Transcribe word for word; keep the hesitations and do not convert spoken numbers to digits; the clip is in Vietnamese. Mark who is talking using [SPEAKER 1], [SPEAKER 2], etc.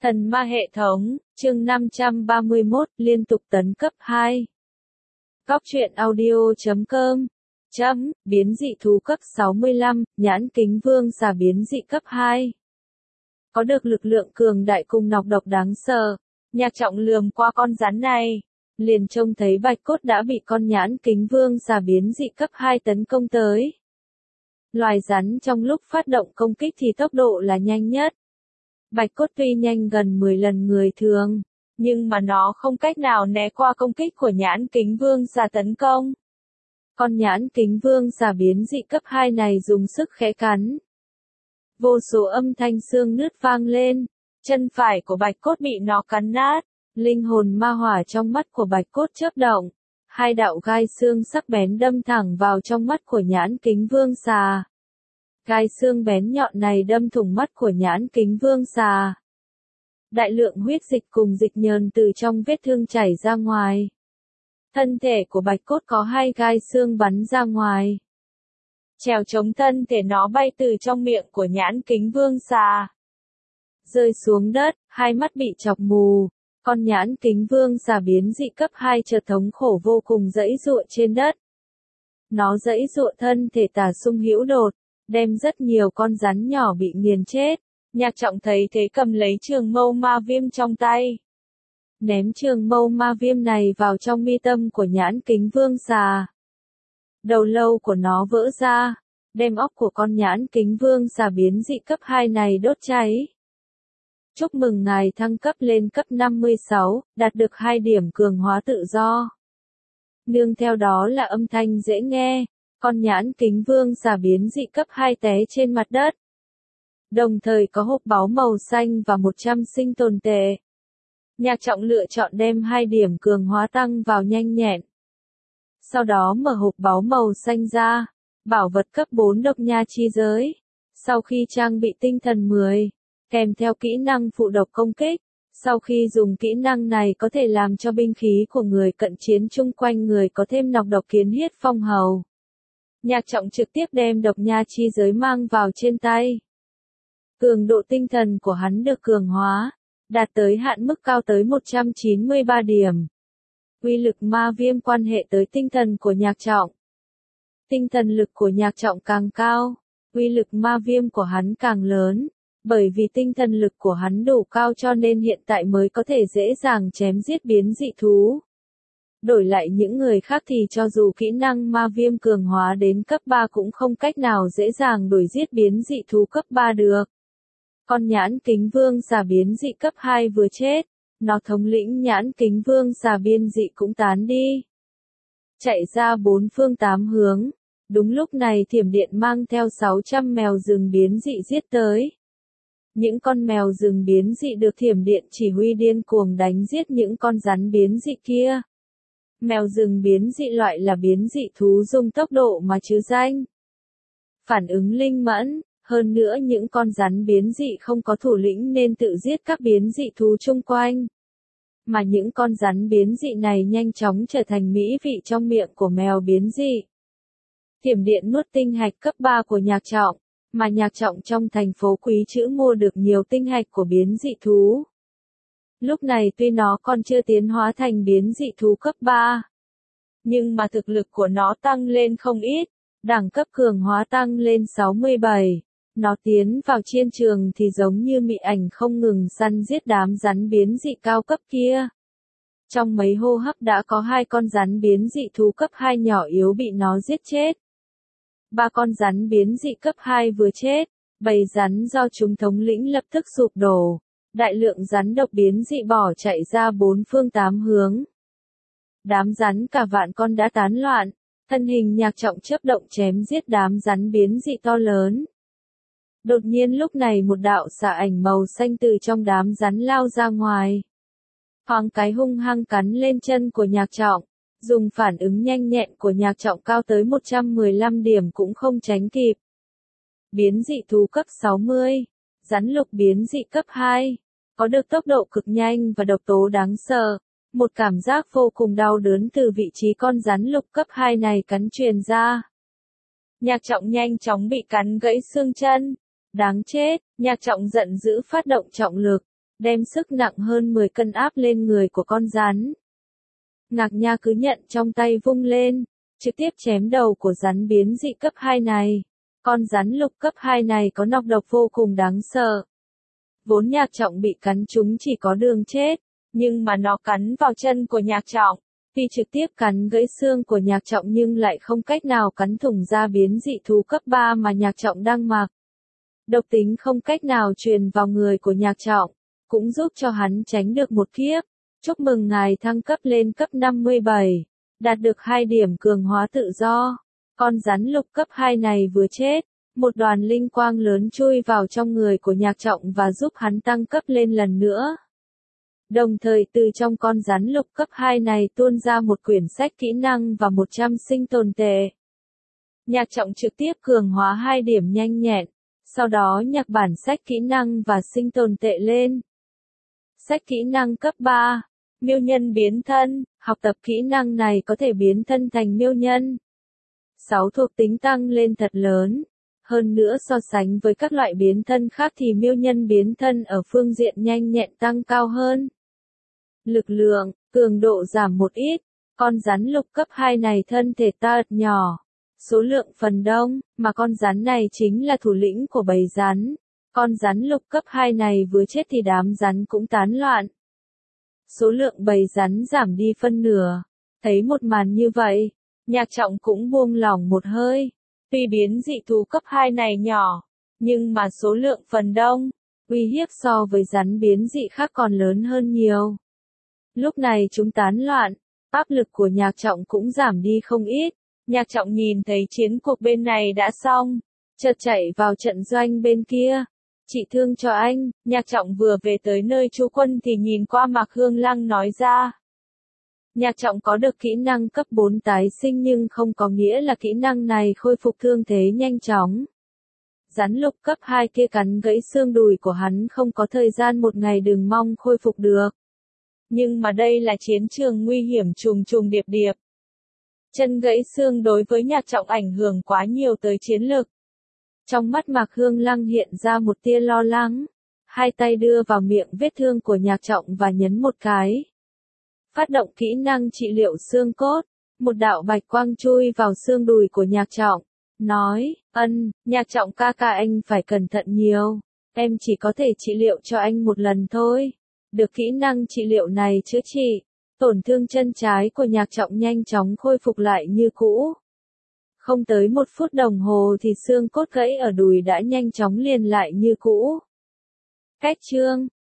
[SPEAKER 1] Thần ma hệ thống, chương năm trăm ba mươi mốt, liên tục tấn cấp hai. Cóc truyện audio chấm com, chấm, biến dị thú cấp sáu mươi lăm, nhãn kính vương xà biến dị cấp hai. Có được lực lượng cường đại cùng nọc độc đáng sợ, Nhạc Trọng lườm qua con rắn này, liền trông thấy Bạch Cốt đã bị con nhãn kính vương xà biến dị cấp hai tấn công tới. Loài rắn trong lúc phát động công kích thì tốc độ là nhanh nhất. Bạch Cốt tuy nhanh gần mười lần người thường, nhưng mà nó không cách nào né qua công kích của nhãn kính vương xà tấn công. Con nhãn kính vương xà biến dị cấp hai này dùng sức khẽ cắn. Vô số âm thanh xương nứt vang lên, chân phải của Bạch Cốt bị nó cắn nát, linh hồn ma hỏa trong mắt của Bạch Cốt chớp động, hai đạo gai xương sắc bén đâm thẳng vào trong mắt của nhãn kính vương xà. Gai xương bén nhọn này đâm thủng mắt của nhãn kính vương xà. Đại lượng huyết dịch cùng dịch nhờn từ trong vết thương chảy ra ngoài. Thân thể của Bạch Cốt có hai gai xương bắn ra ngoài. Trèo chống thân thể nó bay từ trong miệng của nhãn kính vương xà. Rơi xuống đất, hai mắt bị chọc mù. Con nhãn kính vương xà biến dị cấp hai chợt thống khổ vô cùng giãy giụa trên đất. Nó giãy giụa thân thể tả sung hữu đột, đem rất nhiều con rắn nhỏ bị nghiền chết. Nhạc Trọng thấy thế cầm lấy trường mâu ma viêm trong tay. Ném trường mâu ma viêm này vào trong mi tâm của nhãn kính vương xà. Đầu lâu của nó vỡ ra, đem óc của con nhãn kính vương xà biến dị cấp hai này đốt cháy. Chúc mừng ngài thăng cấp lên cấp năm mươi sáu, đạt được hai điểm cường hóa tự do. Nương theo đó là âm thanh dễ nghe, con nhãn kính vương xà biến dị cấp hai té trên mặt đất. Đồng thời có hộp báu màu xanh và một trăm sinh tồn tệ. Nhạc Trọng lựa chọn đem hai điểm cường hóa tăng vào nhanh nhẹn. Sau đó mở hộp báu màu xanh ra, bảo vật cấp bốn độc nha chi giới. Sau khi trang bị tinh thần mười, kèm theo kỹ năng phụ độc công kích, sau khi dùng kỹ năng này có thể làm cho binh khí của người cận chiến chung quanh người có thêm nọc độc kiến huyết phong hầu. Nhạc Trọng trực tiếp đem độc nha chi giới mang vào trên tay. Cường độ tinh thần của hắn được cường hóa, đạt tới hạn mức cao tới một trăm chín mươi ba điểm. Uy lực ma viêm quan hệ tới tinh thần của Nhạc Trọng. Tinh thần lực của Nhạc Trọng càng cao, uy lực ma viêm của hắn càng lớn, bởi vì tinh thần lực của hắn đủ cao cho nên hiện tại mới có thể dễ dàng chém giết biến dị thú. Đổi lại những người khác thì cho dù kỹ năng ma viêm cường hóa đến cấp ba cũng không cách nào dễ dàng đuổi giết biến dị thú cấp ba được. Con nhãn kính vương xà biến dị cấp hai vừa chết, nó thống lĩnh nhãn kính vương xà biến dị cũng tán đi. Chạy ra bốn phương tám hướng, đúng lúc này thiểm điện mang theo sáu trăm mèo rừng biến dị giết tới. Những con mèo rừng biến dị được thiểm điện chỉ huy điên cuồng đánh giết những con rắn biến dị kia. Mèo rừng biến dị loại là biến dị thú dùng tốc độ mà chứ danh. Phản ứng linh mẫn, hơn nữa những con rắn biến dị không có thủ lĩnh nên tự giết các biến dị thú chung quanh. Mà những con rắn biến dị này nhanh chóng trở thành mỹ vị trong miệng của mèo biến dị. Thiểm điện nuốt tinh hạch cấp ba của Nhạc Trọng, mà Nhạc Trọng trong thành phố Quý Chữ mua được nhiều tinh hạch của biến dị thú. Lúc này tuy nó còn chưa tiến hóa thành biến dị thú cấp ba, nhưng mà thực lực của nó tăng lên không ít, đẳng cấp cường hóa tăng lên sáu mươi bảy. Nó tiến vào chiến trường thì giống như mị ảnh không ngừng săn giết đám rắn biến dị cao cấp kia. Trong mấy hô hấp đã có hai con rắn biến dị thú cấp hai nhỏ yếu bị nó giết chết. Ba con rắn biến dị cấp hai vừa chết, bầy rắn do chúng thống lĩnh lập tức sụp đổ. Đại lượng rắn độc biến dị bỏ chạy ra bốn phương tám hướng. Đám rắn cả vạn con đã tán loạn, thân hình Nhạc Trọng chớp động chém giết đám rắn biến dị to lớn. Đột nhiên lúc này một đạo xà ảnh màu xanh từ trong đám rắn lao ra ngoài. Thoáng cái hung hăng cắn lên chân của Nhạc Trọng, dùng phản ứng nhanh nhẹn của Nhạc Trọng cao tới một trăm mười lăm điểm cũng không tránh kịp. Biến dị thú cấp sáu mươi, rắn lục biến dị cấp hai, có được tốc độ cực nhanh và độc tố đáng sợ. Một cảm giác vô cùng đau đớn từ vị trí con rắn lục cấp hai này cắn truyền ra. Nhạc Trọng nhanh chóng bị cắn gãy xương chân. Đáng chết, Nhạc Trọng giận dữ phát động trọng lực, đem sức nặng hơn mười cân áp lên người của con rắn. Ngạc Nha cứ nhận trong tay vung lên, trực tiếp chém đầu của rắn biến dị cấp hai này. Con rắn lục cấp hai này có nọc độc vô cùng đáng sợ. Vốn Nhạc Trọng bị cắn trúng chỉ có đường chết, nhưng mà nó cắn vào chân của Nhạc Trọng. Tuy trực tiếp cắn gãy xương của Nhạc Trọng nhưng lại không cách nào cắn thủng da biến dị thú cấp ba mà Nhạc Trọng đang mặc. Độc tính không cách nào truyền vào người của Nhạc Trọng, cũng giúp cho hắn tránh được một kiếp. Chúc mừng ngài thăng cấp lên cấp năm mươi bảy, đạt được hai điểm cường hóa tự do. Con rắn lục cấp hai này vừa chết, một đoàn linh quang lớn chui vào trong người của Nhạc Trọng và giúp hắn tăng cấp lên lần nữa. Đồng thời từ trong con rắn lục cấp hai này tuôn ra một quyển sách kỹ năng và một trăm sinh tồn tệ. Nhạc Trọng trực tiếp cường hóa hai điểm nhanh nhẹn, sau đó nhạc bản sách kỹ năng và sinh tồn tệ lên. Sách kỹ năng cấp ba, miêu nhân biến thân, học tập kỹ năng này có thể biến thân thành miêu nhân. sáu thuộc tính tăng lên thật lớn. Hơn nữa so sánh với các loại biến thân khác thì miêu nhân biến thân ở phương diện nhanh nhẹn tăng cao hơn. Lực lượng, cường độ giảm một ít, con rắn lục cấp hai này thân thể ta nhỏ, số lượng phần đông, mà con rắn này chính là thủ lĩnh của bầy rắn. Con rắn lục cấp hai này vừa chết thì đám rắn cũng tán loạn. Số lượng bầy rắn giảm đi phân nửa. Thấy một màn như vậy, Nhạc Trọng cũng buông lỏng một hơi. Tuy biến dị thú cấp hai này nhỏ, nhưng mà số lượng phần đông, uy hiếp so với rắn biến dị khác còn lớn hơn nhiều. Lúc này chúng tán loạn, áp lực của Nhạc Trọng cũng giảm đi không ít. Nhạc Trọng nhìn thấy chiến cuộc bên này đã xong, chợt chạy vào trận doanh bên kia. Trị thương cho anh. Nhạc Trọng vừa về tới nơi trú quân thì nhìn qua Mạc Hương Lăng nói ra. Nhạc Trọng có được kỹ năng cấp bốn tái sinh nhưng không có nghĩa là kỹ năng này khôi phục thương thế nhanh chóng. Rắn lục cấp hai kia cắn gãy xương đùi của hắn không có thời gian một ngày đừng mong khôi phục được. Nhưng mà đây là chiến trường nguy hiểm trùng trùng điệp điệp. Chân gãy xương đối với Nhạc Trọng ảnh hưởng quá nhiều tới chiến lực. Trong mắt Mạc Hương Lăng hiện ra một tia lo lắng. Hai tay đưa vào miệng vết thương của Nhạc Trọng và nhấn một cái. Phát động kỹ năng trị liệu xương cốt. Một đạo bạch quang chui vào xương đùi của Nhạc Trọng. Nói, ân, Nhạc Trọng ca ca anh phải cẩn thận nhiều. Em chỉ có thể trị liệu cho anh một lần thôi. Được kỹ năng trị liệu này chữa trị. Tổn thương chân trái của Nhạc Trọng nhanh chóng khôi phục lại như cũ. Không tới một phút đồng hồ thì xương cốt gãy ở đùi đã nhanh chóng liền lại như cũ. Cách chương